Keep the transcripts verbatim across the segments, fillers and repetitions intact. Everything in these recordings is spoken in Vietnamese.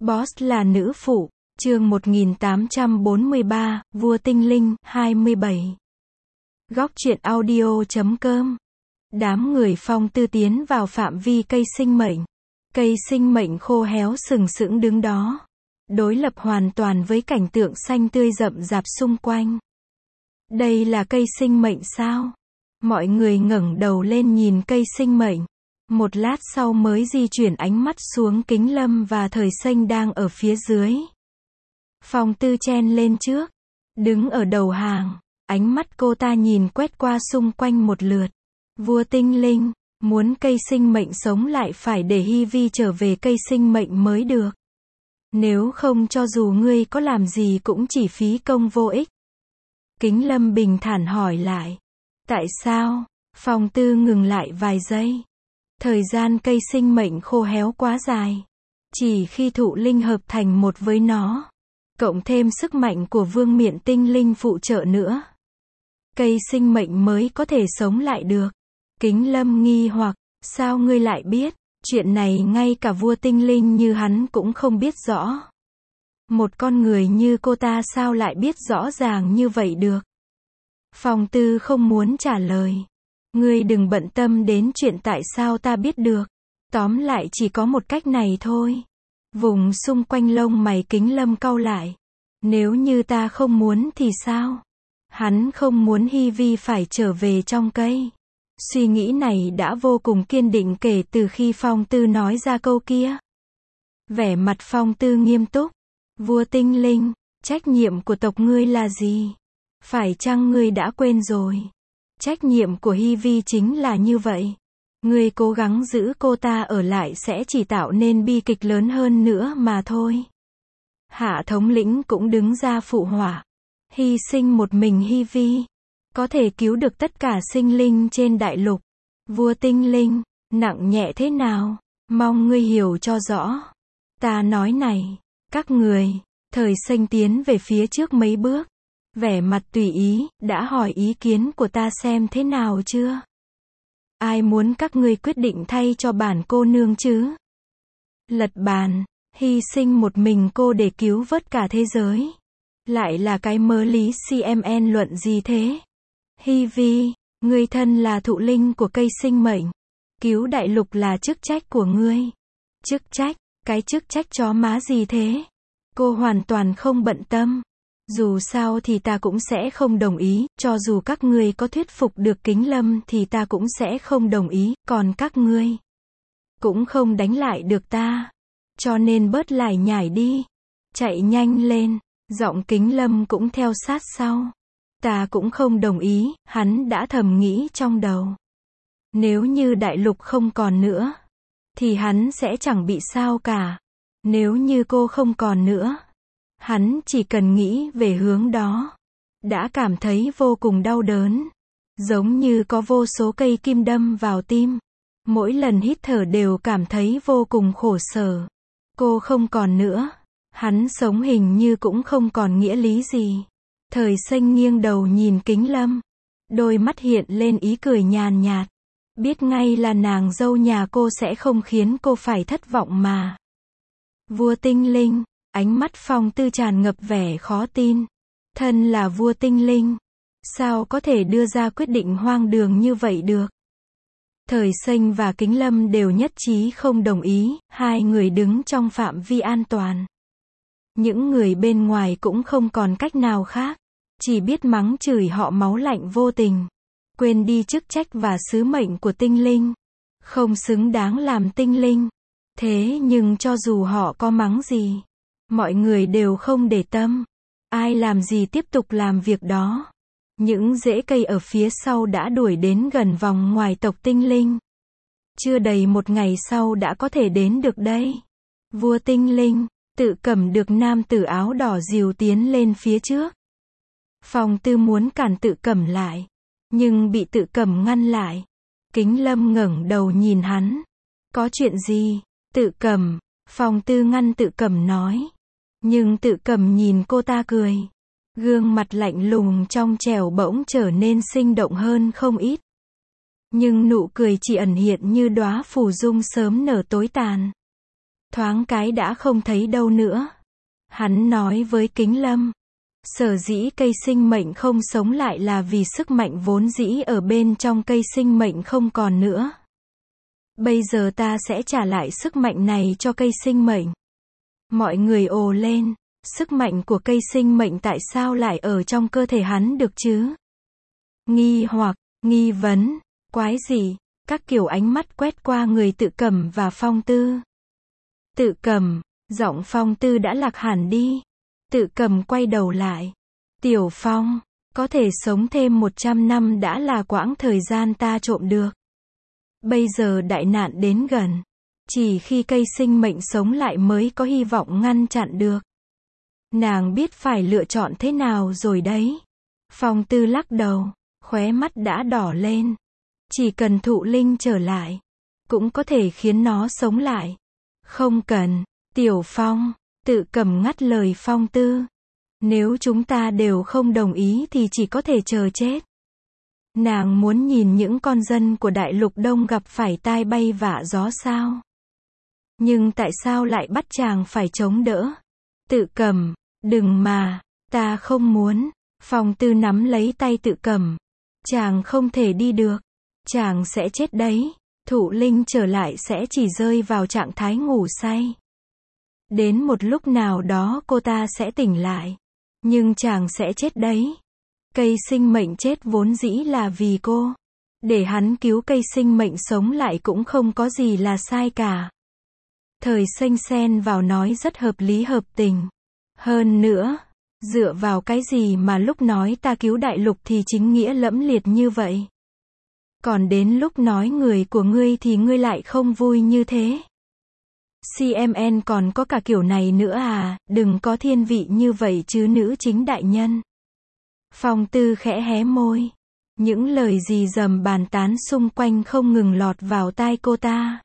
Boss là nữ phụ, chương một nghìn tám trăm bốn mươi ba, Vua Tinh Linh, hai mươi bảy. Góc truyện audio chấm com. Đám người Phong Tư tiến vào phạm vi cây sinh mệnh. Cây sinh mệnh khô héo sừng sững đứng đó, đối lập hoàn toàn với cảnh tượng xanh tươi rậm rạp xung quanh. Đây là cây sinh mệnh sao? Mọi người ngẩng đầu lên nhìn cây sinh mệnh. Một lát sau mới di chuyển ánh mắt xuống Kính Lâm và Thời Xanh đang ở phía dưới. Phong Tư chen lên trước, đứng ở đầu hàng, ánh mắt cô ta nhìn quét qua xung quanh một lượt. Vua Tinh Linh, muốn cây sinh mệnh sống lại phải để Hy Vi trở về cây sinh mệnh mới được. Nếu không cho dù ngươi có làm gì cũng chỉ phí công vô ích. Kính Lâm bình thản hỏi lại. Tại sao? Phong Tư ngừng lại vài giây. Thời gian cây sinh mệnh khô héo quá dài. Chỉ khi thụ linh hợp thành một với nó, cộng thêm sức mạnh của vương miện tinh linh phụ trợ nữa, cây sinh mệnh mới có thể sống lại được. Kính Lâm nghi hoặc, sao ngươi lại biết? Chuyện này ngay cả vua tinh linh như hắn cũng không biết rõ. Một con người như cô ta sao lại biết rõ ràng như vậy được? Phong Tư không muốn trả lời. Ngươi đừng bận tâm đến chuyện tại sao ta biết được. Tóm lại chỉ có một cách này thôi. Vùng xung quanh lông mày Kính Lâm cau lại. Nếu như ta không muốn thì sao? Hắn không muốn Hy Vi phải trở về trong cây. Suy nghĩ này đã vô cùng kiên định kể từ khi Phong Tư nói ra câu kia. Vẻ mặt Phong Tư nghiêm túc. Vua Tinh Linh, trách nhiệm của tộc ngươi là gì? Phải chăng ngươi đã quên rồi? Trách nhiệm của Hy Vi chính là như vậy. Ngươi cố gắng giữ cô ta ở lại sẽ chỉ tạo nên bi kịch lớn hơn nữa mà thôi. Hạ thống lĩnh cũng đứng ra phụ họa. Hy sinh một mình Hy Vi, có thể cứu được tất cả sinh linh trên đại lục. Vua Tinh Linh, nặng nhẹ thế nào? Mong ngươi hiểu cho rõ. Ta nói này, các người. Thời Xanh tiến về phía trước mấy bước, vẻ mặt tùy ý, đã hỏi ý kiến của ta xem thế nào chưa? Ai muốn các ngươi quyết định thay cho bản cô nương chứ? Lật bàn, hy sinh một mình cô để cứu vớt cả thế giới. Lại là cái mớ lý xê em en luận gì thế? Hy Vi, ngươi thân là thụ linh của cây sinh mệnh. Cứu đại lục là chức trách của ngươi. Chức trách? Cái chức trách chó má gì thế? Cô hoàn toàn không bận tâm. Dù sao thì ta cũng sẽ không đồng ý, cho dù các ngươi có thuyết phục được Kính Lâm thì ta cũng sẽ không đồng ý, còn các ngươi cũng không đánh lại được ta. Cho nên bớt lải nhải đi. Chạy nhanh lên. Giọng Kính Lâm cũng theo sát sau. Ta cũng không đồng ý, hắn đã thầm nghĩ trong đầu. Nếu như đại lục không còn nữa, thì hắn sẽ chẳng bị sao cả. Nếu như cô không còn nữa, hắn chỉ cần nghĩ về hướng đó, đã cảm thấy vô cùng đau đớn. Giống như có vô số cây kim đâm vào tim. Mỗi lần hít thở đều cảm thấy vô cùng khổ sở. Cô không còn nữa, hắn sống hình như cũng không còn nghĩa lý gì. Thời Xanh nghiêng đầu nhìn Kính Lâm. Đôi mắt hiện lên ý cười nhàn nhạt. Biết ngay là nàng dâu nhà cô sẽ không khiến cô phải thất vọng mà. Vua Tinh Linh, ánh mắt Phong Tư tràn ngập vẻ khó tin. Thân là vua Tinh Linh, sao có thể đưa ra quyết định hoang đường như vậy được? Thời Xanh và Kính Lâm đều nhất trí không đồng ý, hai người đứng trong phạm vi an toàn. Những người bên ngoài cũng không còn cách nào khác, chỉ biết mắng chửi họ máu lạnh vô tình. Quên đi chức trách và sứ mệnh của tinh linh. Không xứng đáng làm tinh linh. Thế nhưng cho dù họ có mắng gì, mọi người đều không để tâm. Ai làm gì tiếp tục làm việc đó. Những rễ cây ở phía sau đã đuổi đến gần vòng ngoài tộc tinh linh. Chưa đầy một ngày sau đã có thể đến được đây. Vua Tinh Linh, Tự Cẩm được nam tử áo đỏ dìu tiến lên phía trước. Phong Tư muốn cản Tự Cẩm lại, nhưng bị Tự Cẩm ngăn lại. Kính Lâm ngẩng đầu nhìn hắn. Có chuyện gì? Tự Cẩm. Phong Tư ngăn Tự Cẩm nói. Nhưng Tự Cẩm nhìn cô ta cười. Gương mặt lạnh lùng trong trẻo bỗng trở nên sinh động hơn không ít. Nhưng nụ cười chỉ ẩn hiện như đóa phù dung sớm nở tối tàn. thoáng cái đã không thấy đâu nữa. Hắn nói với Kính Lâm, sở dĩ cây sinh mệnh không sống lại là vì sức mạnh vốn dĩ ở bên trong cây sinh mệnh không còn nữa. Bây giờ ta sẽ trả lại sức mạnh này cho cây sinh mệnh. Mọi người ồ lên, sức mạnh của cây sinh mệnh tại sao lại ở trong cơ thể hắn được chứ? Nghi hoặc, nghi vấn, quái gì, các kiểu ánh mắt quét qua người Tự Cẩm và Phong Tư. Tự Cẩm, giọng Phong Tư đã lạc hẳn đi. Tự Cẩm quay đầu lại. Tiểu Phong, có thể sống thêm một trăm năm đã là quãng thời gian ta trộm được. Bây giờ đại nạn đến gần. Chỉ khi cây sinh mệnh sống lại mới có hy vọng ngăn chặn được. Nàng biết phải lựa chọn thế nào rồi đấy. Phong Tư lắc đầu, khóe mắt đã đỏ lên. Chỉ cần Thụ Linh trở lại, cũng có thể khiến nó sống lại. Không cần, Tiểu Phong, Tự Cẩm ngắt lời Phong Tư. Nếu chúng ta đều không đồng ý thì chỉ có thể chờ chết. Nàng muốn nhìn những con dân của Đại Lục Đông gặp phải tai bay vạ gió sao? Nhưng tại sao lại bắt chàng phải chống đỡ? Tự Cẩm, đừng mà, ta không muốn. Phong Tư nắm lấy tay Tự Cẩm. Chàng không thể đi được. Chàng sẽ chết đấy. Thụ Linh trở lại sẽ chỉ rơi vào trạng thái ngủ say. Đến một lúc nào đó cô ta sẽ tỉnh lại. Nhưng chàng sẽ chết đấy. Cây sinh mệnh chết vốn dĩ là vì cô. Để hắn cứu cây sinh mệnh sống lại cũng không có gì là sai cả. Thời Xanh xen vào nói rất hợp lý hợp tình. Hơn nữa, dựa vào cái gì mà lúc nói ta cứu đại lục thì chính nghĩa lẫm liệt như vậy? Còn đến lúc nói người của ngươi thì ngươi lại không vui như thế. xê em en còn có cả kiểu này nữa à, đừng có thiên vị như vậy chứ nữ chính đại nhân. Phong Tư khẽ hé môi. Những lời gì dầm bàn tán xung quanh không ngừng lọt vào tai cô ta.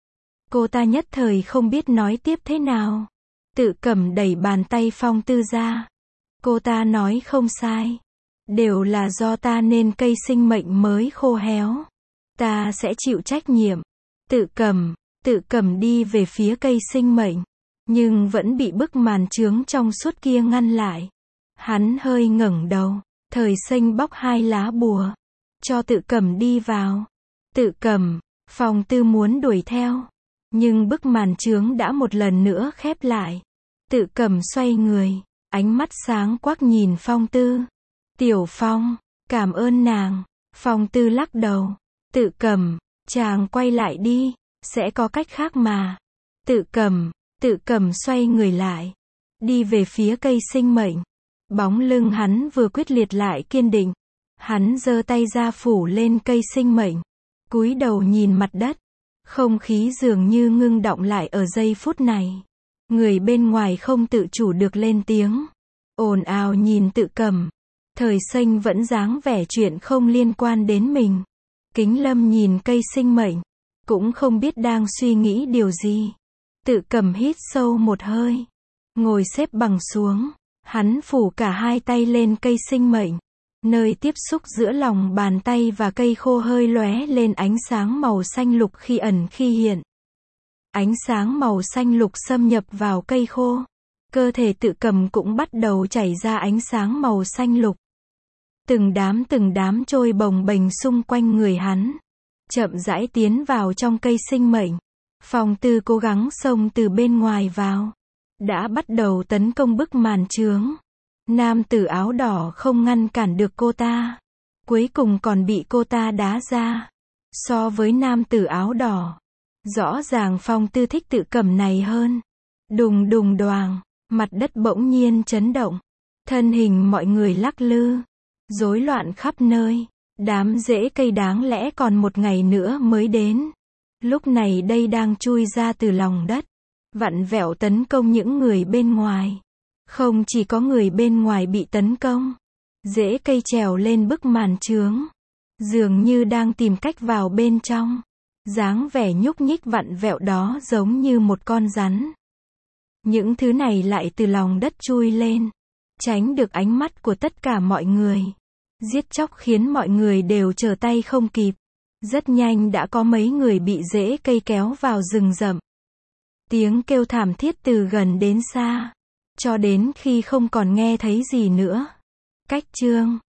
Cô ta nhất thời không biết nói tiếp thế nào. Tự Cẩm đẩy bàn tay Phong Tư ra. Cô ta nói không sai. Đều là do ta nên cây sinh mệnh mới khô héo. Ta sẽ chịu trách nhiệm. Tự Cẩm, Tự Cẩm đi về phía cây sinh mệnh. Nhưng vẫn bị bức màn chướng trong suốt kia ngăn lại. Hắn hơi ngẩng đầu. Thời Xanh bóc hai lá bùa. Cho Tự Cẩm đi vào. Tự Cẩm, Phong Tư muốn đuổi theo. Nhưng bức màn chướng đã một lần nữa khép lại. Tự Cẩm xoay người. Ánh mắt sáng quắc nhìn Phong Tư. Tiểu Phong, cảm ơn nàng. Phong Tư lắc đầu. Tự Cẩm, chàng quay lại đi. Sẽ có cách khác mà. Tự Cẩm, Tự Cẩm xoay người lại. Đi về phía cây sinh mệnh. Bóng lưng hắn vừa quyết liệt lại kiên định. Hắn giơ tay ra phủ lên cây sinh mệnh. Cúi đầu nhìn mặt đất. Không khí dường như ngưng đọng lại ở giây phút này. Người bên ngoài không tự chủ được lên tiếng. Ồn ào nhìn Tự Cẩm. Thời Xanh vẫn dáng vẻ chuyện không liên quan đến mình. Kính Lâm nhìn cây sinh mệnh. Cũng không biết đang suy nghĩ điều gì. Tự Cẩm hít sâu một hơi. Ngồi xếp bằng xuống. Hắn phủ cả hai tay lên cây sinh mệnh. Nơi tiếp xúc giữa lòng bàn tay và cây khô hơi lóe lên ánh sáng màu xanh lục khi ẩn khi hiện. Ánh sáng màu xanh lục xâm nhập vào cây khô. Cơ thể Tự Cẩm cũng bắt đầu chảy ra ánh sáng màu xanh lục. Từng đám từng đám trôi bồng bềnh xung quanh người hắn. Chậm rãi tiến vào trong cây sinh mệnh. Phong Tư cố gắng xông từ bên ngoài vào. Đã bắt đầu tấn công bức màn chướng. Nam tử áo đỏ không ngăn cản được cô ta. Cuối cùng còn bị cô ta đá ra. So với nam tử áo đỏ, rõ ràng Phong Tư thích Tự Cẩm này hơn. Đùng đùng đoàng, mặt đất bỗng nhiên chấn động. Thân hình mọi người lắc lư. Rối loạn khắp nơi. Đám rễ cây đáng lẽ còn một ngày nữa mới đến. Lúc này đây đang chui ra từ lòng đất. Vặn vẹo tấn công những người bên ngoài. Không chỉ có người bên ngoài bị tấn công. Rễ cây trèo lên bức màn chướng. Dường như đang tìm cách vào bên trong. Dáng vẻ nhúc nhích vặn vẹo đó giống như một con rắn. Những thứ này lại từ lòng đất chui lên. Tránh được ánh mắt của tất cả mọi người. Giết chóc khiến mọi người đều trở tay không kịp. Rất nhanh đã có mấy người bị rễ cây kéo vào rừng rậm. Tiếng kêu thảm thiết từ gần đến xa, cho đến khi không còn nghe thấy gì nữa. Cách chương